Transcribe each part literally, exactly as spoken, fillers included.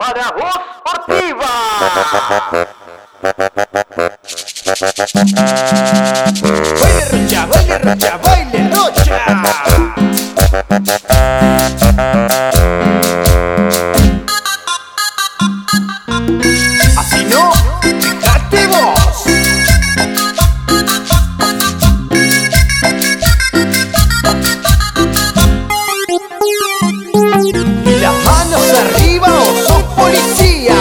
para Voz Sportiva. Baile Rocha, baile Rocha, baile Rocha. Así no, fíjate vos. Y las manos arriba o sos policía.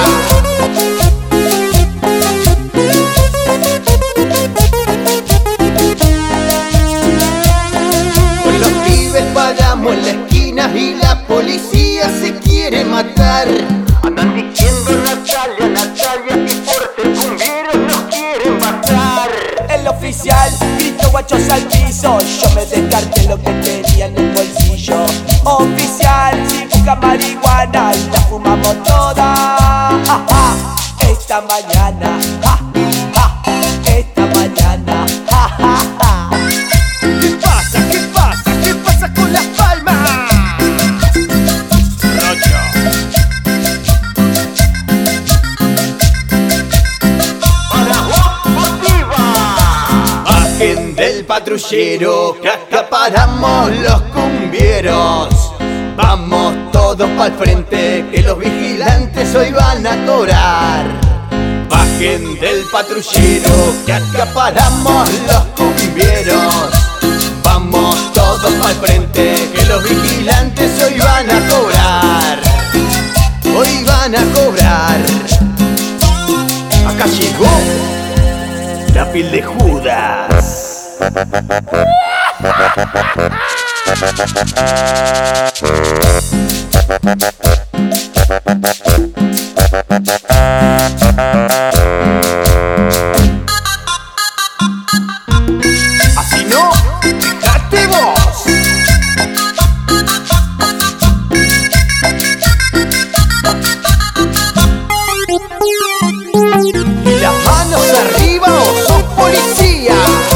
Con los pibes paramos en la esquina y la policía se quiere matar. Andan diciendo Natalia, Natalia, y por ser cumbieros nos quieren matar. El oficial gritó guachos al piso. Yo me descarté lo que tenía en el bolsillo. Oficial, si busca marihuana, la fumamos toda. Ja, ja, esta mañana, ja, ja, esta mañana, ja, ja, ja. ¿Qué pasa? ¿Qué pasa? ¿Qué pasa con las palmas? Rocha. Para Voz Sportiva. Bajen del patrullero, que acá paramos los cumbieros. Vamos todos pa'l frente, que los vigilantes hoy van a cobrar. Bajen del patrullero, que acá paramos los cumbieros. Vamos todos pa'l frente, que los vigilantes hoy van a cobrar. Hoy van a cobrar. Acá llegó la piel de Judas. Así no, fíjate vos. Y las manos arriba o sos policía.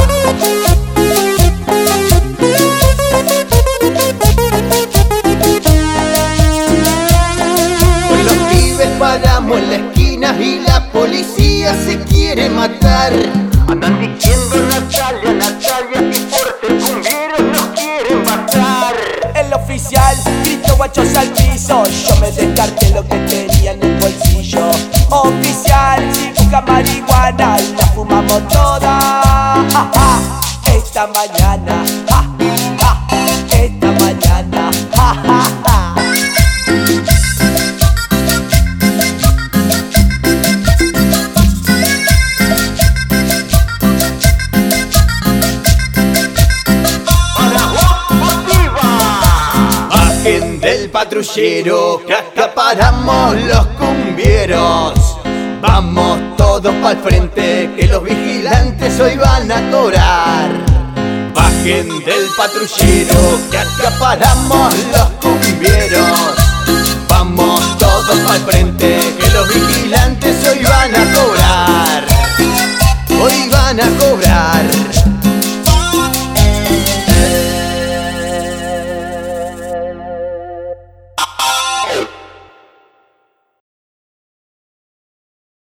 Con los pibes paramos en la esquina y la policía se quiere matar. Andan diciendo Natalia, Natalia, y por ser cumbieros nos quieren matar. El oficial gritó guachos al piso. Yo me descarté lo que tenía en el bolsillo. Oficial, si busca marihuana, la fumamos toda. Ja, ja, esta mañana, ja, ja, esta mañana, ja, ja, ja. Para Voz Sportiva. Bajen del patrullero, que acá paramos los cumbieros. Vamos todos pa'l frente, que los vigilantes hoy van a cobrar. Bajen del patrullero, que acá paramos los cumbieros. Vamos todos pa'l frente, que los vigilantes hoy van a cobrar. Hoy van a cobrar.